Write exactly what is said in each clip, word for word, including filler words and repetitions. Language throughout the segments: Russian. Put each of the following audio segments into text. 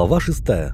Глава шестая.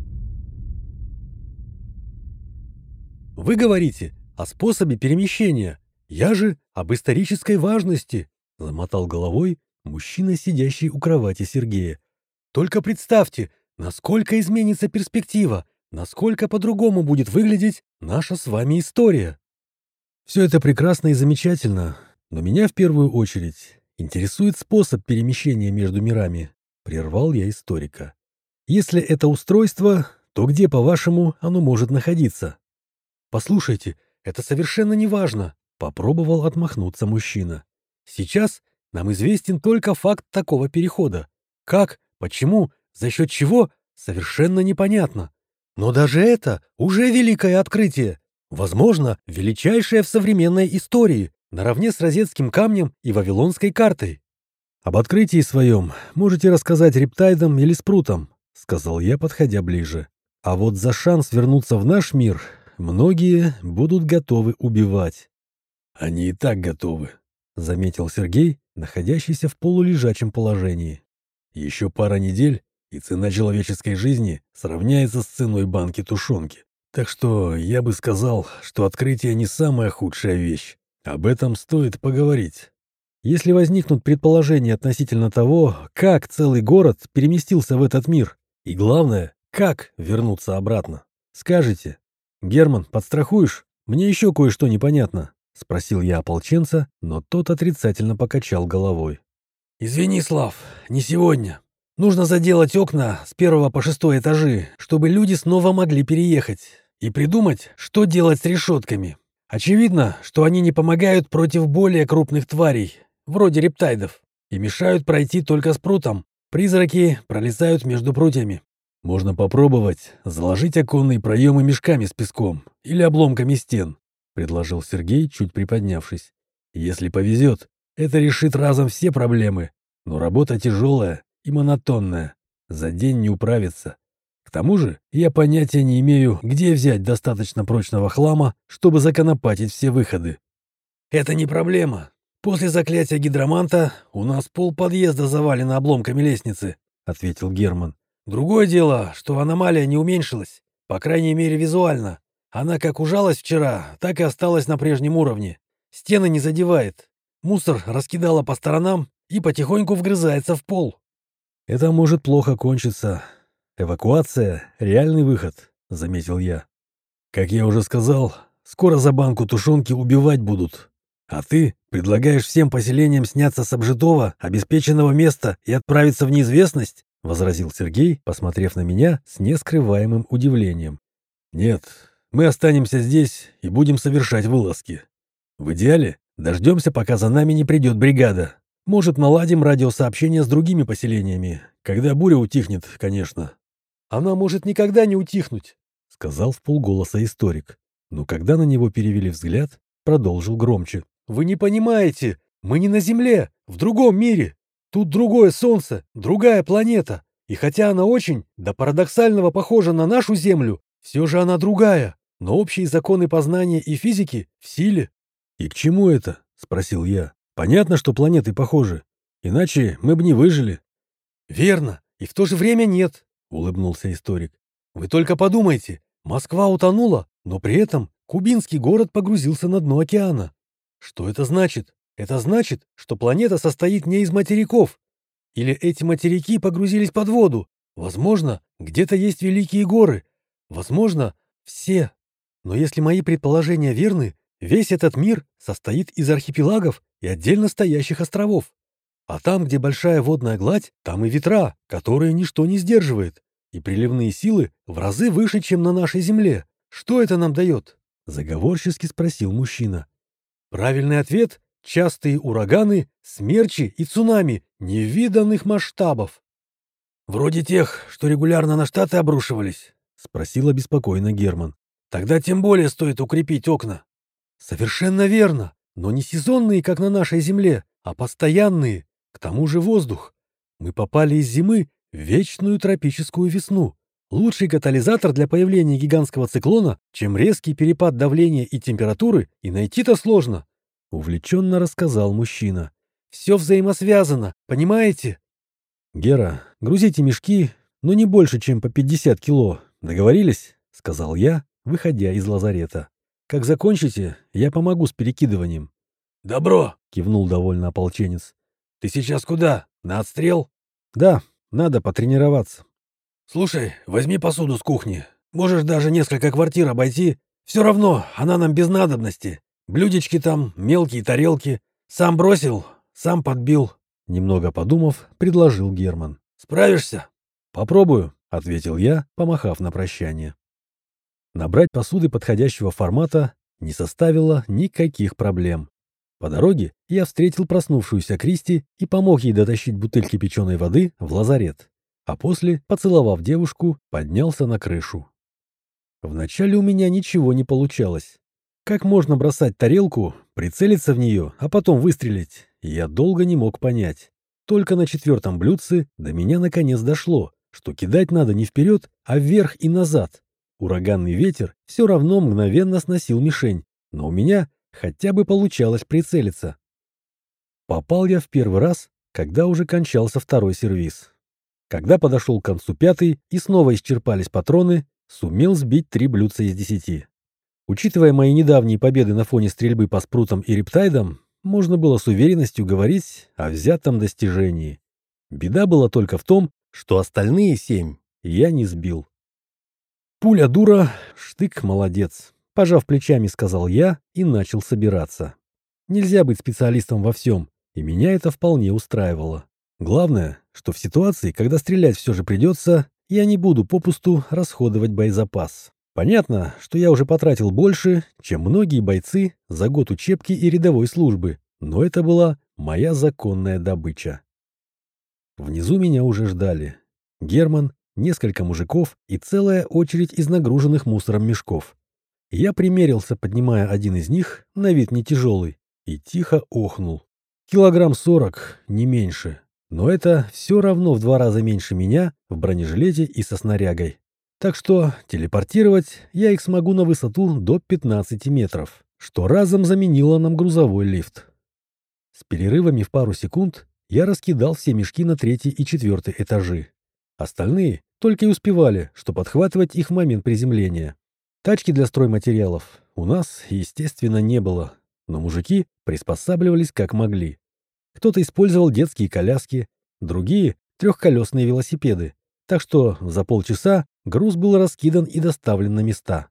Вы говорите о способе перемещения, я же об исторической важности, замотал головой мужчина, сидящий у кровати Сергея. Только представьте, насколько изменится перспектива, насколько по-другому будет выглядеть наша с вами история. Все это прекрасно и замечательно, но меня в первую очередь интересует способ перемещения между мирами, прервал я историка. Если это устройство, то где, по-вашему, оно может находиться? Послушайте, это совершенно не важно, попробовал отмахнуться мужчина. Сейчас нам известен только факт такого перехода. Как, почему, за счет чего, совершенно непонятно. Но даже это уже великое открытие. Возможно, величайшее в современной истории, наравне с Розетским камнем и Вавилонской картой. Об открытии своем можете рассказать рептайдам или спрутам, сказал я, подходя ближе. А вот за шанс вернуться в наш мир многие будут готовы убивать. Они и так готовы, заметил Сергей, находящийся в полулежачем положении. Еще пара недель, и цена человеческой жизни сравняется с ценой банки тушенки. Так что я бы сказал, что открытие не самая худшая вещь. Об этом стоит поговорить. Если возникнут предположения относительно того, как целый город переместился в этот мир, и главное, как вернуться обратно, скажите. «Герман, подстрахуешь? Мне еще кое-что непонятно», — спросил я ополченца, но тот отрицательно покачал головой. «Извини, Слав, не сегодня. Нужно заделать окна с первого по шестой этажи, чтобы люди снова могли переехать, и придумать, что делать с решетками. Очевидно, что они не помогают против более крупных тварей, вроде рептайдов, и мешают пройти только спрутам. Призраки пролезают между прутьями. Можно попробовать заложить оконные проемы мешками с песком или обломками стен», — предложил Сергей, чуть приподнявшись. «Если повезет, это решит разом все проблемы, но работа тяжелая и монотонная. За день не управиться. К тому же я понятия не имею, где взять достаточно прочного хлама, чтобы законопатить все выходы». «Это не проблема. После заклятия гидроманта у нас пол подъезда завалено обломками лестницы», — ответил Герман. «Другое дело, что аномалия не уменьшилась, по крайней мере визуально. Она как ужалась вчера, так и осталась на прежнем уровне. Стены не задевает. Мусор раскидала по сторонам и потихоньку вгрызается в пол». «Это может плохо кончиться. Эвакуация — реальный выход», — заметил я. «Как я уже сказал, скоро за банку тушенки убивать будут. А ты предлагаешь всем поселениям сняться с обжитого, обеспеченного места и отправиться в неизвестность?» — возразил Сергей, посмотрев на меня с нескрываемым удивлением. «Нет, мы останемся здесь и будем совершать вылазки. В идеале дождемся, пока за нами не придет бригада. Может, наладим радиосообщение с другими поселениями, когда буря утихнет, конечно». «Она может никогда не утихнуть», — сказал вполголоса историк. Но когда на него перевели взгляд, продолжил громче. «Вы не понимаете, мы не на Земле, в другом мире. Тут другое солнце, другая планета. И хотя она очень, до парадоксального похожа на нашу Землю, все же она другая. Но общие законы познания и физики в силе». «И к чему это?» — спросил я. «Понятно, что планеты похожи. Иначе мы бы не выжили». «Верно, и в то же время нет», — улыбнулся историк. «Вы только подумайте, Москва утонула, но при этом кубинский город погрузился на дно океана. Что это значит? Это значит, что планета состоит не из материков. Или эти материки погрузились под воду. Возможно, где-то есть великие горы. Возможно, все. Но если мои предположения верны, весь этот мир состоит из архипелагов и отдельно стоящих островов. А там, где большая водная гладь, там и ветра, которые ничто не сдерживает. И приливные силы в разы выше, чем на нашей Земле. Что это нам дает?» — заговорчески спросил мужчина. «Правильный ответ — частые ураганы, смерчи и цунами невиданных масштабов». «Вроде тех, что регулярно на Штаты обрушивались?» — спросил обеспокоенно Герман. «Тогда тем более стоит укрепить окна». «Совершенно верно, но не сезонные, как на нашей Земле, а постоянные. К тому же воздух. Мы попали из зимы в вечную тропическую весну. Лучший катализатор для появления гигантского циклона, чем резкий перепад давления и температуры, и найти-то сложно», — увлеченно рассказал мужчина. «Все взаимосвязано, понимаете?» «Гера, грузите мешки но не больше, чем по пятьдесят кило. Договорились?» — сказал я, выходя из лазарета. «Как закончите, я помогу с перекидыванием». «Добро!» — кивнул довольно ополченец. «Ты сейчас куда? На отстрел?» «Да, надо потренироваться». «Слушай, возьми посуду с кухни. Можешь даже несколько квартир обойти. Все равно она нам без надобности. Блюдечки там, мелкие тарелки. Сам бросил, сам подбил». Немного подумав, предложил Герман. «Справишься?» «Попробую», — ответил я, помахав на прощание. Набрать посуды подходящего формата не составило никаких проблем. По дороге я встретил проснувшуюся Кристи и помог ей дотащить бутыль кипяченой воды в лазарет, а после, поцеловав девушку, поднялся на крышу. Вначале у меня ничего не получалось. Как можно бросать тарелку, прицелиться в нее, а потом выстрелить, я долго не мог понять. Только на четвертом блюдце до меня наконец дошло, что кидать надо не вперед, а вверх и назад. Ураганный ветер все равно мгновенно сносил мишень, но у меня хотя бы получалось прицелиться. Попал я в первый раз, когда уже кончался второй сервиз. Когда подошел к концу пятый и снова исчерпались патроны, сумел сбить три блюдца из десяти. Учитывая мои недавние победы на фоне стрельбы по спрутам и рептайдам, можно было с уверенностью говорить о взятом достижении. Беда была только в том, что остальные семь я не сбил. «Пуля дура, штык молодец», — пожав плечами, сказал я и начал собираться. Нельзя быть специалистом во всем, и меня это вполне устраивало. Главное, что в ситуации, когда стрелять все же придется, я не буду попусту расходовать боезапас. Понятно, что я уже потратил больше, чем многие бойцы за год учебки и рядовой службы, но это была моя законная добыча. Внизу меня уже ждали Герман, несколько мужиков и целая очередь из нагруженных мусором мешков. Я примерился, поднимая один из них, на вид не тяжелый, и тихо охнул. Килограмм сорок, не меньше. Но это все равно в два раза меньше меня в бронежилете и со снарягой. Так что телепортировать я их смогу на высоту до пятнадцати метров, что разом заменило нам грузовой лифт. С перерывами в пару секунд я раскидал все мешки на третий и четвертый этажи. Остальные только и успевали, что подхватывать их в момент приземления. Тачки для стройматериалов у нас, естественно, не было, но мужики приспосабливались как могли. Кто-то использовал детские коляски, другие — трехколесные велосипеды, так что за полчаса груз был раскидан и доставлен на места.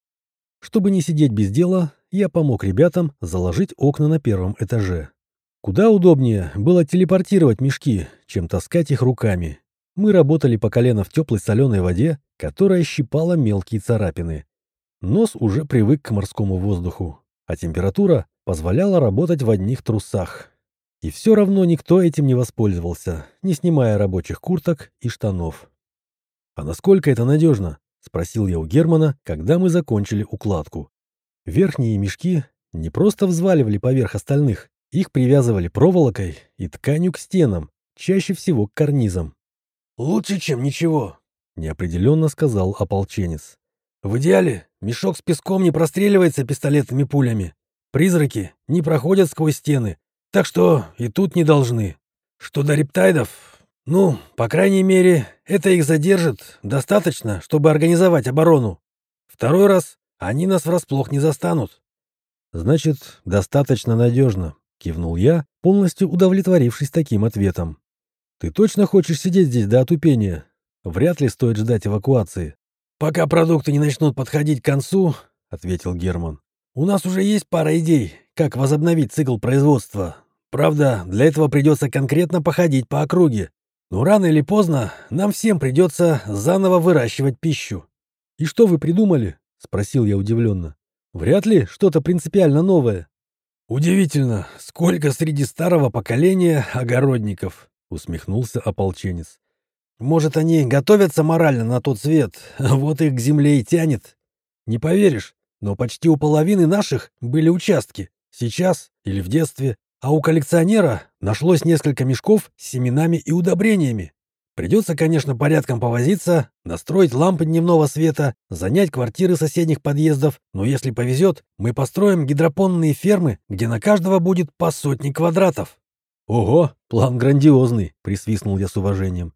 Чтобы не сидеть без дела, я помог ребятам заложить окна на первом этаже. Куда удобнее было телепортировать мешки, чем таскать их руками. Мы работали по колено в теплой соленой воде, которая щипала мелкие царапины. Нос уже привык к морскому воздуху, а температура позволяла работать в одних трусах. И все равно никто этим не воспользовался, не снимая рабочих курток и штанов. «А насколько это надежно?» — спросил я у Германа, когда мы закончили укладку. Верхние мешки не просто взваливали поверх остальных, их привязывали проволокой и тканью к стенам, чаще всего к карнизам. «Лучше, чем ничего», — неопределенно сказал ополченец. «В идеале мешок с песком не простреливается пистолетными пулями. Призраки не проходят сквозь стены, так что и тут не должны. Что до рептайдов, ну, по крайней мере, это их задержит достаточно, чтобы организовать оборону. Второй раз они нас врасплох не застанут». «Значит, достаточно надежно», — кивнул я, полностью удовлетворившись таким ответом. «Ты точно хочешь сидеть здесь до отупения? Вряд ли стоит ждать эвакуации». «Пока продукты не начнут подходить к концу», — ответил Герман, — «у нас уже есть пара идей, как возобновить цикл производства. Правда, для этого придется конкретно походить по округе. Но рано или поздно нам всем придется заново выращивать пищу». «И что вы придумали?» — спросил я удивленно. «Вряд ли что-то принципиально новое». «Удивительно, сколько среди старого поколения огородников», — усмехнулся ополченец. «Может, они готовятся морально на тот свет, вот их к земле и тянет. Не поверишь, но почти у половины наших были участки, сейчас или в детстве, а у коллекционера нашлось несколько мешков с семенами и удобрениями. Придется, конечно, порядком повозиться, настроить лампы дневного света, занять квартиры соседних подъездов, но если повезет, мы построим гидропонные фермы, где на каждого будет по сотне квадратов». «Ого, план грандиозный», — присвистнул я с уважением.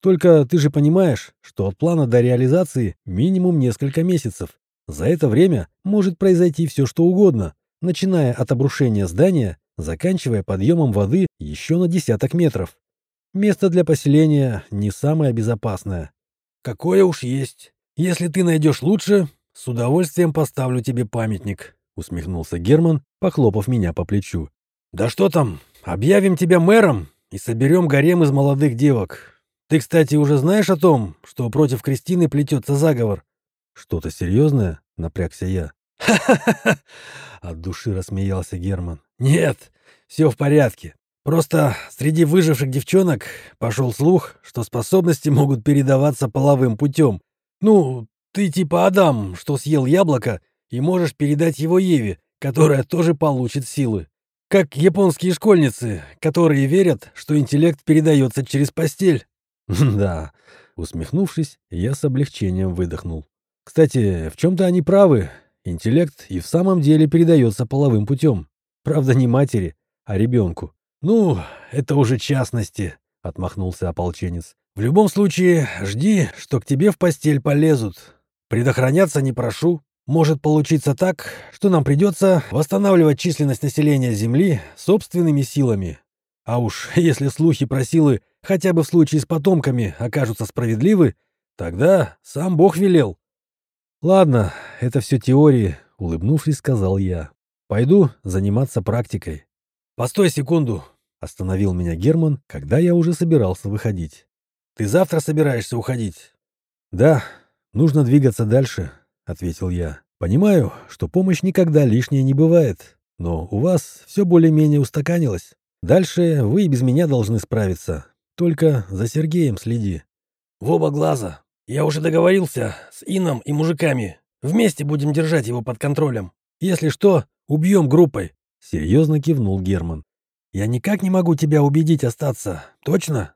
Только ты же понимаешь, что от плана до реализации минимум несколько месяцев. За это время может произойти все, что угодно, начиная от обрушения здания, заканчивая подъемом воды еще на десяток метров. Место для поселения не самое безопасное. Какое уж есть. Если ты найдешь лучше, с удовольствием поставлю тебе памятник, усмехнулся Герман, похлопав меня по плечу. Да что там, объявим тебя мэром и соберем гарем из молодых девок. Ты, кстати, уже знаешь о том, что против Кристины плетется заговор? Что-то серьезное? Напрягся я. Ха-ха-ха! От души рассмеялся Герман. Нет, все в порядке. Просто среди выживших девчонок пошел слух, что способности могут передаваться половым путем. Ну, ты типа Адам, что съел яблоко, и можешь передать его Еве, которая тоже получит силы. Как японские школьницы, которые верят, что интеллект передается через постель. Да, усмехнувшись, я с облегчением выдохнул. Кстати, в чем-то они правы. Интеллект и в самом деле передается половым путем. Правда, не матери, а ребенку. «Ну, это уже частности», — отмахнулся ополченец. «В любом случае, жди, что к тебе в постель полезут. Предохраняться не прошу. Может получиться так, что нам придется восстанавливать численность населения Земли собственными силами. А уж если слухи про силы хотя бы в случае с потомками окажутся справедливы, тогда сам Бог велел». «Ладно, это все теории», — улыбнувшись, сказал я. «Пойду заниматься практикой». «Постой секунду», — остановил меня Герман, когда я уже собирался выходить. «Ты завтра собираешься уходить?» «Да, нужно двигаться дальше», — ответил я. «Понимаю, что помощь никогда лишней не бывает, но у вас все более-менее устаканилось. Дальше вы и без меня должны справиться. Только за Сергеем следи». «В оба глаза. Я уже договорился с Ином и мужиками. Вместе будем держать его под контролем. Если что, убьем группой». Серьезно кивнул Герман. «Я никак не могу тебя убедить остаться. Точно?»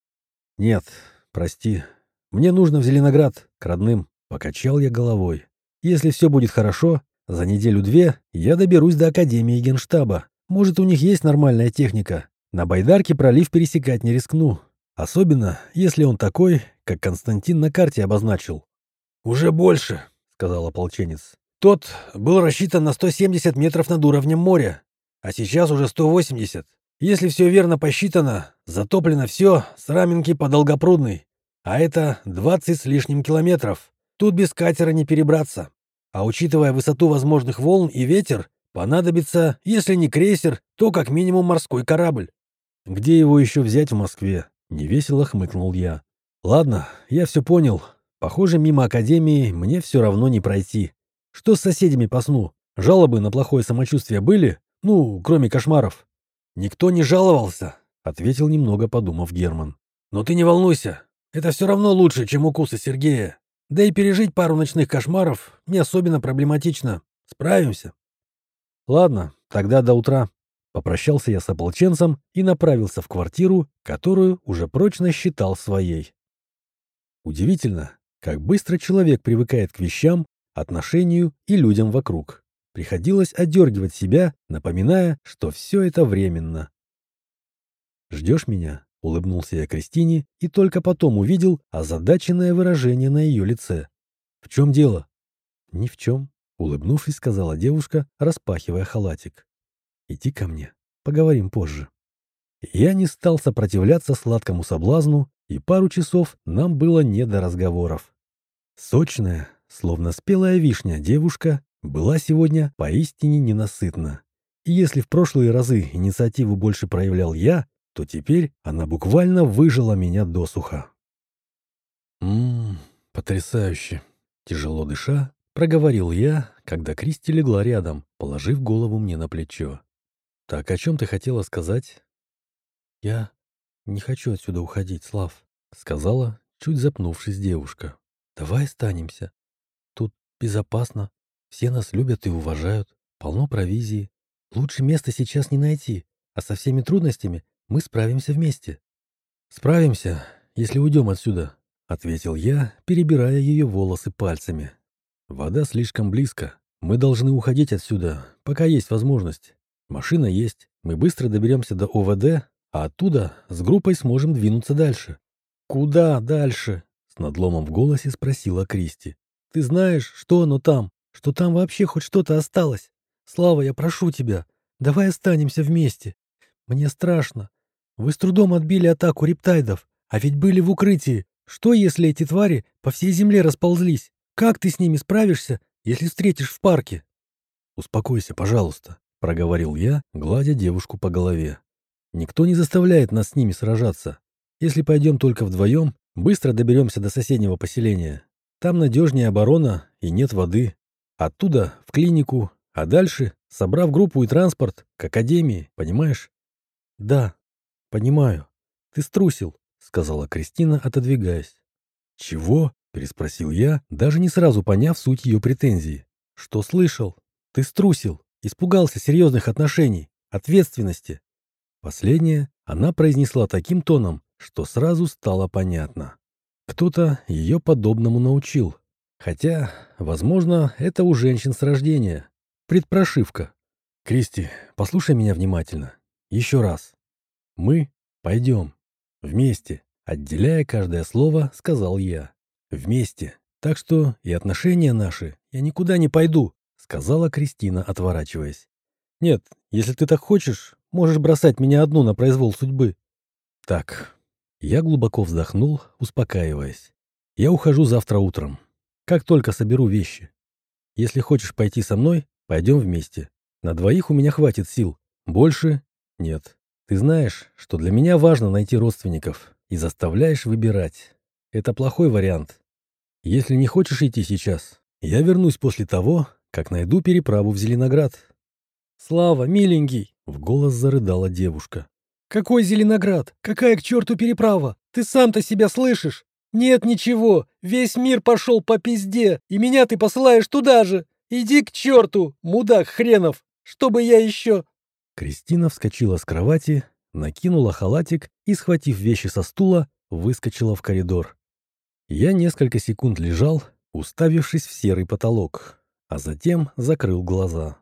«Нет, прости. Мне нужно в Зеленоград, к родным». Покачал я головой. «Если все будет хорошо, за неделю-две я доберусь до Академии Генштаба. Может, у них есть нормальная техника. На байдарке пролив пересекать не рискну. Особенно, если он такой, как Константин на карте обозначил». «Уже больше», — сказал ополченец. «Тот был рассчитан на сто семьдесят метров над уровнем моря, а сейчас уже сто восемьдесят. Если все верно посчитано, затоплено все с Раменки по Долгопрудной, а это двадцать с лишним километров. Тут без катера не перебраться. А учитывая высоту возможных волн и ветер, понадобится, если не крейсер, то как минимум морской корабль». «Где его еще взять в Москве?» — невесело хмыкнул я. «Ладно, я все понял. Похоже, мимо Академии мне все равно не пройти. Что с соседями по сну? Жалобы на плохое самочувствие были? Ну, кроме кошмаров». «Никто не жаловался», — ответил немного подумав Герман. «Но ты не волнуйся. Это все равно лучше, чем укусы Сергея. Да и пережить пару ночных кошмаров не особенно проблематично. Справимся». «Ладно, тогда до утра». Попрощался я с ополченцем и направился в квартиру, которую уже прочно считал своей. Удивительно, как быстро человек привыкает к вещам, отношению и людям вокруг. Приходилось одергивать себя, напоминая, что все это временно. «Ждешь меня?» — улыбнулся я Кристине и только потом увидел озадаченное выражение на ее лице. «В чем дело?» «Ни в чем», — улыбнувшись, сказала девушка, распахивая халатик. «Иди ко мне, поговорим позже». Я не стал сопротивляться сладкому соблазну, и пару часов нам было не до разговоров. Сочная, словно спелая вишня, девушка была сегодня поистине ненасытна. И если в прошлые разы инициативу больше проявлял я, то теперь она буквально выжила меня досуха. «Ммм, потрясающе!» Тяжело дыша, проговорил я, когда Кристи легла рядом, положив голову мне на плечо. «Так о чем ты хотела сказать?» «Я не хочу отсюда уходить, Слав», — сказала, чуть запнувшись девушка. «Давай останемся. Тут безопасно. Все нас любят и уважают. Полно провизии. Лучше места сейчас не найти, а со всеми трудностями мы справимся вместе». «Справимся, если уйдем отсюда», — ответил я, перебирая ее волосы пальцами. «Вода слишком близко. Мы должны уходить отсюда, пока есть возможность. Машина есть, мы быстро доберемся до ОВД, а оттуда с группой сможем двинуться дальше». «Куда дальше?» — с надломом в голосе спросила Кристи. «Ты знаешь, что оно там? Что там вообще хоть что-то осталось? Слава, я прошу тебя, давай останемся вместе. Мне страшно. Вы с трудом отбили атаку рептайдов, а ведь были в укрытии. Что, если эти твари по всей земле расползлись? Как ты с ними справишься, если встретишь в парке?» «Успокойся, пожалуйста», — проговорил я, гладя девушку по голове. «Никто не заставляет нас с ними сражаться. Если пойдем только вдвоем, быстро доберемся до соседнего поселения. Там надежнее оборона и нет воды. Оттуда в клинику, а дальше, собрав группу и транспорт, к академии, понимаешь?» «Да, понимаю. Ты струсил», — сказала Кристина, отодвигаясь. «Чего?» — переспросил я, даже не сразу поняв суть ее претензий. «Что слышал? Ты струсил, испугался серьезных отношений, ответственности». Последнее она произнесла таким тоном, что сразу стало понятно. Кто-то ее подобному научил. Хотя, возможно, это у женщин с рождения. Предпрошивка. «Кристи, послушай меня внимательно. Еще раз. Мы пойдем. Вместе», отделяя каждое слово, сказал я. «Вместе. Так что и отношения наши я никуда не пойду», сказала Кристина, отворачиваясь. «Нет, если ты так хочешь, можешь бросать меня одну на произвол судьбы». «Так». Я глубоко вздохнул, успокаиваясь. «Я ухожу завтра утром. Как только соберу вещи. Если хочешь пойти со мной, пойдем вместе. На двоих у меня хватит сил. Больше нет. Ты знаешь, что для меня важно найти родственников, и заставляешь выбирать. Это плохой вариант. Если не хочешь идти сейчас, я вернусь после того, как найду переправу в Зеленоград». «Слава, миленький!» — в голос зарыдала девушка. «Какой Зеленоград? Какая к черту переправа? Ты сам-то себя слышишь? Нет ничего, весь мир пошел по пизде, и меня ты посылаешь туда же. Иди к черту, мудак хренов, чтобы я еще...» Кристина вскочила с кровати, накинула халатик и, схватив вещи со стула, выскочила в коридор. Я несколько секунд лежал, уставившись в серый потолок, а затем закрыл глаза.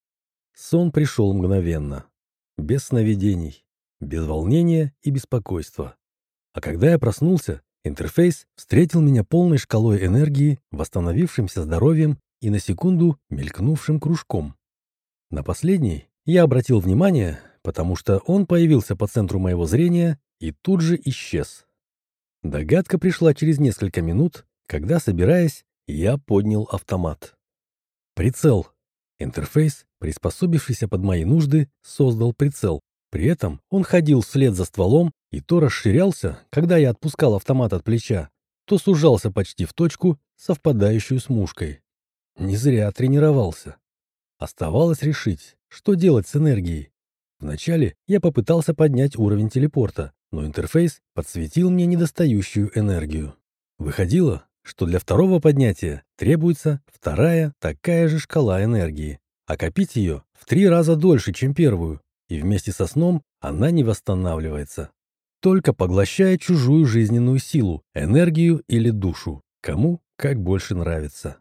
Сон пришел мгновенно, без сновидений, без волнения и беспокойства. А когда я проснулся, интерфейс встретил меня полной шкалой энергии, восстановившимся здоровьем и на секунду мелькнувшим кружком. На последний я обратил внимание, потому что он появился по центру моего зрения и тут же исчез. Догадка пришла через несколько минут, когда, собираясь, я поднял автомат. Прицел. Интерфейс, приспособившийся под мои нужды, создал прицел. При этом он ходил вслед за стволом и то расширялся, когда я отпускал автомат от плеча, то сужался почти в точку, совпадающую с мушкой. Не зря тренировался. Оставалось решить, что делать с энергией. Вначале я попытался поднять уровень телепорта, но интерфейс подсветил мне недостающую энергию. Выходило, что для второго поднятия требуется вторая такая же шкала энергии, а копить ее в три раза дольше, чем первую, и вместе со сном она не восстанавливается, только поглощая чужую жизненную силу, энергию или душу, кому как больше нравится.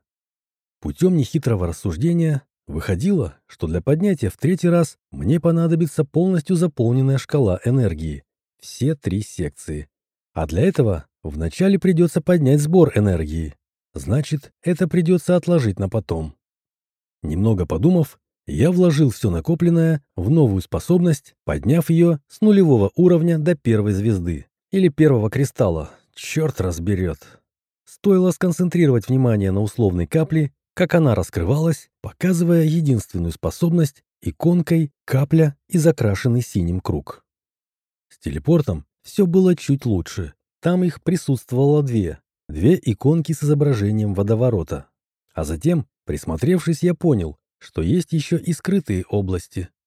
Путем нехитрого рассуждения выходило, что для поднятия в третий раз мне понадобится полностью заполненная шкала энергии, все три секции. А для этого вначале придется поднять сбор энергии. Значит, это придется отложить на потом. Немного подумав, я вложил все накопленное в новую способность, подняв ее с нулевого уровня до первой звезды. Или первого кристалла. Черт разберет. Стоило сконцентрировать внимание на условной капле, как она раскрывалась, показывая единственную способность иконкой капля и закрашенный синим круг. С телепортом все было чуть лучше. Там их присутствовало две. Две иконки с изображением водоворота. А затем, присмотревшись, я понял, что есть еще и скрытые области.